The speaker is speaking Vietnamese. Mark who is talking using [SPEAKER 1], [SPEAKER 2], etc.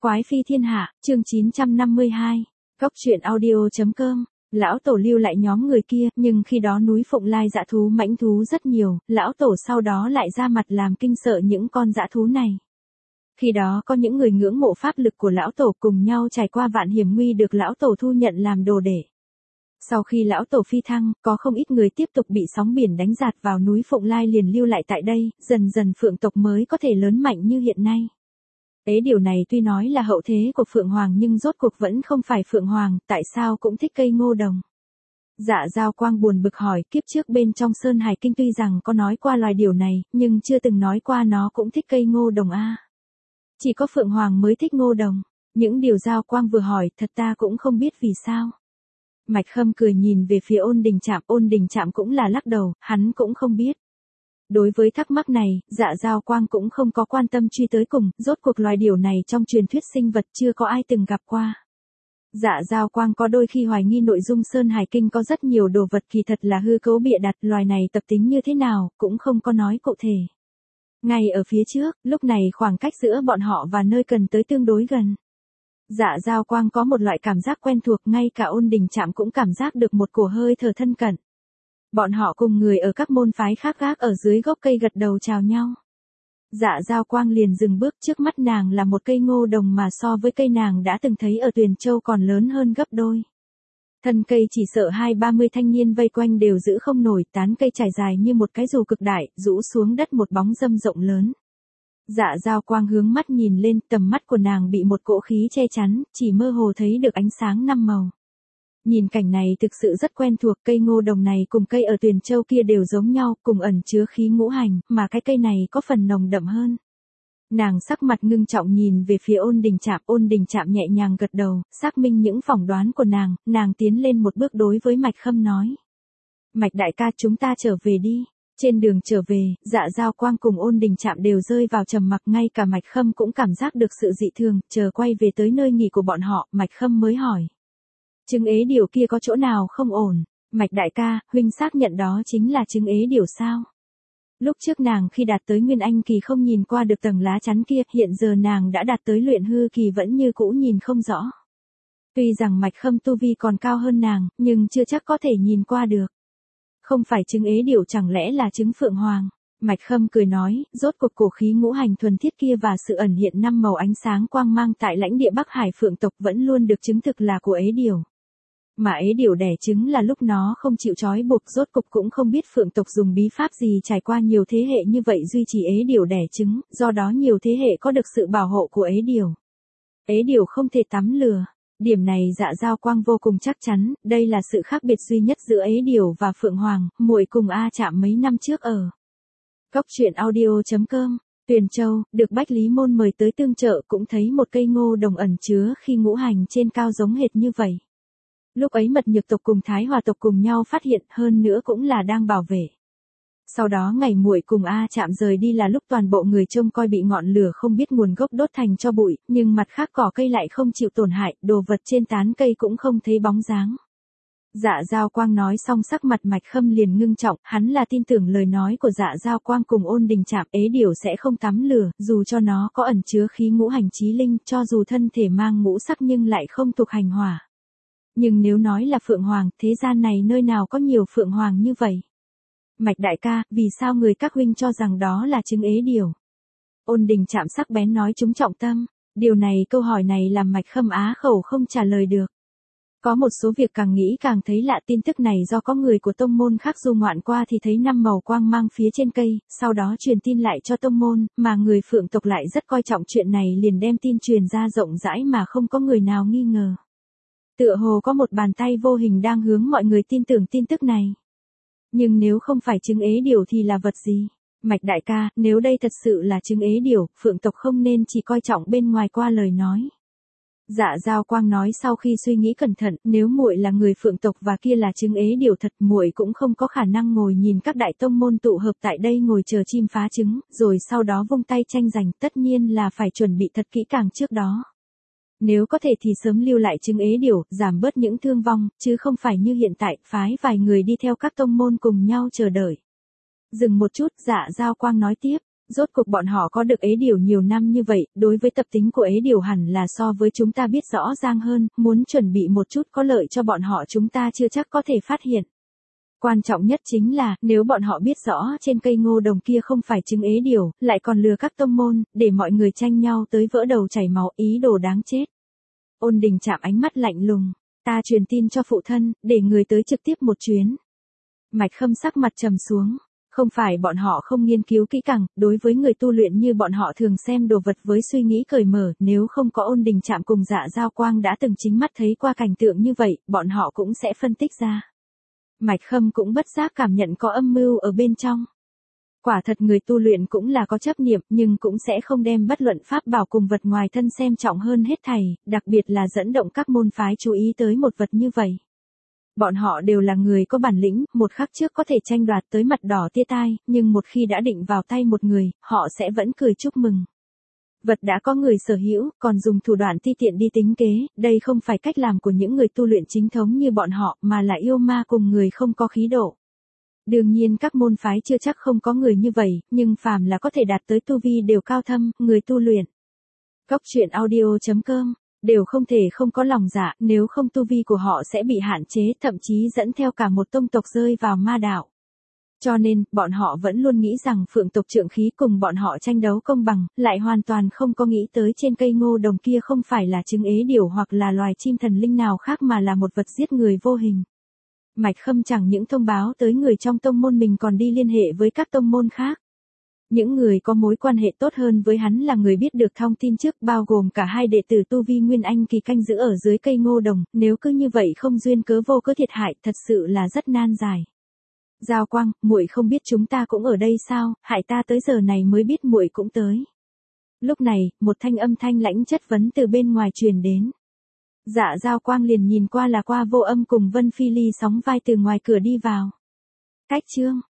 [SPEAKER 1] Quái phi thiên hạ, chương 952. Cốc truyện audio.com. Lão tổ lưu lại nhóm người kia, nhưng khi đó núi Phụng Lai dã thú mãnh thú rất nhiều, lão tổ sau đó lại ra mặt làm kinh sợ những con dã thú này. Khi đó có những người ngưỡng mộ pháp lực của lão tổ cùng nhau trải qua vạn hiểm nguy được lão tổ thu nhận làm đồ đệ. Sau khi lão tổ phi thăng, có không ít người tiếp tục bị sóng biển đánh dạt vào núi Phụng Lai liền lưu lại tại đây, dần dần Phượng tộc mới có thể lớn mạnh như hiện nay. Điều này tuy nói là hậu thế của Phượng Hoàng nhưng rốt cuộc vẫn không phải Phượng Hoàng, tại sao cũng thích cây ngô đồng. Dạ Dao Quang buồn bực hỏi, kiếp trước bên trong Sơn Hải Kinh tuy rằng có nói qua loài điều này, nhưng chưa từng nói qua nó cũng thích cây ngô đồng a. Chỉ có Phượng Hoàng mới thích ngô đồng. Những điều Dao Quang vừa hỏi, thật ta cũng không biết vì sao. Mạch Khâm cười nhìn về phía Ôn Đình Trạm cũng là lắc đầu, hắn cũng không biết. Đối với thắc mắc này, Dạ Dao Quang cũng không có quan tâm truy tới cùng, rốt cuộc loài điều này trong truyền thuyết sinh vật chưa có ai từng gặp qua. Dạ Dao Quang có đôi khi hoài nghi nội dung Sơn Hải Kinh có rất nhiều đồ vật kỳ thật là hư cấu bịa đặt, loài này tập tính như thế nào, cũng không có nói cụ thể. Ngay ở phía trước, lúc này khoảng cách giữa bọn họ và nơi cần tới tương đối gần. Dạ Dao Quang có một loại cảm giác quen thuộc, ngay cả Ôn Đình Trạm cũng cảm giác được một cổ hơi thở thân cận. Bọn họ cùng người ở các môn phái khác gác ở dưới gốc cây gật đầu chào nhau. Dạ Dao Quang liền dừng bước, trước mắt nàng là một cây ngô đồng mà so với cây nàng đã từng thấy ở Tuyền Châu còn lớn hơn gấp đôi. Thân cây chỉ sợ 20-30 thanh niên vây quanh đều giữ không nổi, tán cây trải dài như một cái dù cực đại, rũ xuống đất một bóng râm rộng lớn. Dạ Dao Quang hướng mắt nhìn lên, tầm mắt của nàng bị một cỗ khí che chắn, chỉ mơ hồ thấy được ánh sáng năm màu. Nhìn cảnh này thực sự rất quen thuộc, cây ngô đồng này cùng cây ở Tuyền Châu kia đều giống nhau, cùng ẩn chứa khí ngũ hành, mà cái cây này có phần nồng đậm hơn. Nàng sắc mặt ngưng trọng nhìn về phía Ôn Đình Trạm nhẹ nhàng gật đầu, xác minh những phỏng đoán của nàng tiến lên một bước đối với Mạch Khâm nói. Mạch đại ca, chúng ta trở về đi. Trên đường trở về, Dạ Dao Quang cùng Ôn Đình Trạm đều rơi vào trầm mặc, ngay cả Mạch Khâm cũng cảm giác được sự dị thường, chờ quay về tới nơi nghỉ của bọn họ, Mạch Khâm mới hỏi. Trứng ế điểu kia có chỗ nào không ổn? Mạch đại ca, huynh xác nhận đó chính là trứng ế điểu sao? Lúc trước nàng khi đạt tới Nguyên Anh kỳ không nhìn qua được tầng lá chắn kia, hiện giờ nàng đã đạt tới luyện hư kỳ vẫn như cũ nhìn không rõ. Tuy rằng Mạch Khâm tu vi còn cao hơn nàng, nhưng chưa chắc có thể nhìn qua được. Không phải trứng ế điểu chẳng lẽ là trứng Phượng Hoàng? Mạch Khâm cười nói, rốt cuộc cổ khí ngũ hành thuần thiết kia và sự ẩn hiện năm màu ánh sáng quang mang tại lãnh địa Bắc Hải Phượng tộc vẫn luôn được chứng thực là của ế điểu. Mà ế điểu đẻ trứng là lúc nó không chịu trói buộc, rốt cục cũng không biết Phượng tộc dùng bí pháp gì trải qua nhiều thế hệ như vậy duy trì ế điểu đẻ trứng, do đó nhiều thế hệ có được sự bảo hộ của ế điểu. Ế điểu không thể tắm lừa. Điểm này Dạ Dao Quang vô cùng chắc chắn, đây là sự khác biệt duy nhất giữa ế điểu và Phượng Hoàng, muội cùng A Trạm mấy năm trước ở Cốc truyện audio.com. Tuyền Châu, được Bách Lý Môn mời tới tương trợ cũng thấy một cây ngô đồng ẩn chứa khi ngũ hành trên cao giống hệt như vậy. Lúc ấy Mật Nhược tộc cùng Thái Hòa tộc cùng nhau phát hiện, hơn nữa cũng là đang bảo vệ. Sau đó ngày muội cùng A Trạm rời đi là lúc toàn bộ người trông coi bị ngọn lửa không biết nguồn gốc đốt thành tro bụi, nhưng mặt khác cỏ cây lại không chịu tổn hại, đồ vật trên tán cây cũng không thấy bóng dáng. Dạ Dao Quang nói xong sắc mặt Mạch Khâm liền ngưng trọng, hắn là tin tưởng lời nói của Dạ Dao Quang cùng Ôn Đình Trạm, ế điểu sẽ không tắm lửa, dù cho nó có ẩn chứa khí ngũ hành chí linh, cho dù thân thể mang ngũ sắc nhưng lại không thuộc hành hỏa. Nhưng nếu nói là Phượng Hoàng, thế gian này nơi nào có nhiều Phượng Hoàng như vậy? Mạch đại ca, vì sao người các huynh cho rằng đó là trứng ế điểu? Ôn Đình Trạm sắc bén nói chúng trọng tâm. Điều này, câu hỏi này làm Mạch Khâm á khẩu không trả lời được. Có một số việc càng nghĩ càng thấy lạ, tin tức này do có người của tông môn khác du ngoạn qua thì thấy năm màu quang mang phía trên cây, sau đó truyền tin lại cho tông môn, mà người Phượng tộc lại rất coi trọng chuyện này liền đem tin truyền ra rộng rãi mà không có người nào nghi ngờ. Tựa hồ có một bàn tay vô hình đang hướng mọi người tin tưởng tin tức này. Nhưng nếu không phải trứng ế điểu thì là vật gì? Mạch đại ca, nếu đây thật sự là trứng ế điểu, Phượng tộc không nên chỉ coi trọng bên ngoài qua lời nói. Dạ Dao Quang nói sau khi suy nghĩ cẩn thận, nếu muội là người Phượng tộc và kia là trứng ế điểu thật, muội cũng không có khả năng ngồi nhìn các đại tông môn tụ hợp tại đây ngồi chờ chim phá trứng, rồi sau đó vung tay tranh giành, tất nhiên là phải chuẩn bị thật kỹ càng trước đó. Nếu có thể thì sớm lưu lại trứng ế điểu, giảm bớt những thương vong, chứ không phải như hiện tại, phái vài người đi theo các tông môn cùng nhau chờ đợi. Dừng một chút, Dạ Dao Quang nói tiếp, Rốt cuộc bọn họ có được ế điểu nhiều năm như vậy, đối với tập tính của ế điểu hẳn là so với chúng ta biết rõ ràng hơn, muốn chuẩn bị một chút có lợi cho bọn họ chúng ta chưa chắc có thể phát hiện. Quan trọng nhất chính là, nếu bọn họ biết rõ trên cây ngô đồng kia không phải trứng ế điểu, lại còn lừa các tông môn, để mọi người tranh nhau tới vỡ đầu chảy máu, ý đồ đáng chết. Ôn Đình chạm ánh mắt lạnh lùng, ta truyền tin cho phụ thân, để người tới trực tiếp một chuyến. Mạch Khâm sắc mặt trầm xuống. Không phải bọn họ không nghiên cứu kỹ càng, đối với người tu luyện như bọn họ thường xem đồ vật với suy nghĩ cởi mở, nếu không có Ôn Đình chạm cùng Dạ Giao Quang đã từng chính mắt thấy qua cảnh tượng như vậy, bọn họ cũng sẽ phân tích ra. Mạch Khâm cũng bất giác cảm nhận có âm mưu ở bên trong. Quả thật người tu luyện cũng là có chấp niệm, nhưng cũng sẽ không đem bất luận pháp bảo cùng vật ngoài thân xem trọng hơn hết thảy, đặc biệt là dẫn động các môn phái chú ý tới một vật như vậy. Bọn họ đều là người có bản lĩnh, một khắc trước có thể tranh đoạt tới mặt đỏ tia tai, nhưng một khi đã định vào tay một người, họ sẽ vẫn cười chúc mừng. Vật đã có người sở hữu, còn dùng thủ đoạn ti tiện đi tính kế, đây không phải cách làm của những người tu luyện chính thống như bọn họ, mà là yêu ma cùng người không có khí độ. Đương nhiên các môn phái chưa chắc không có người như vậy, nhưng phàm là có thể đạt tới tu vi đều cao thâm, người tu luyện. Cốc truyện audio.com đều không thể không có lòng dạ, nếu không tu vi của họ sẽ bị hạn chế, thậm chí dẫn theo cả một tông tộc rơi vào ma đạo. Cho nên, bọn họ vẫn luôn nghĩ rằng phượng tộc trượng khí cùng bọn họ tranh đấu công bằng, lại hoàn toàn không có nghĩ tới trên cây ngô đồng kia không phải là trứng ế điểu hoặc là loài chim thần linh nào khác mà là một vật giết người vô hình. Mạch Khâm chẳng những thông báo tới người trong tông môn mình còn đi liên hệ với các tông môn khác. Những người có mối quan hệ tốt hơn với hắn là người biết được thông tin trước, bao gồm cả hai đệ tử tu vi Nguyên Anh kỳ canh giữ ở dưới cây ngô đồng, nếu cứ như vậy không duyên cớ vô cớ thiệt hại, thật sự là rất nan giải. Giao Quang, muội không biết chúng ta cũng ở đây sao, hại ta tới giờ này mới biết muội cũng tới. Lúc này, một thanh âm thanh lãnh chất vấn từ bên ngoài truyền đến. Dạ Giao Quang liền nhìn qua là qua Vô Âm cùng Vân Phi Ly sóng vai từ ngoài cửa đi vào. Cách chương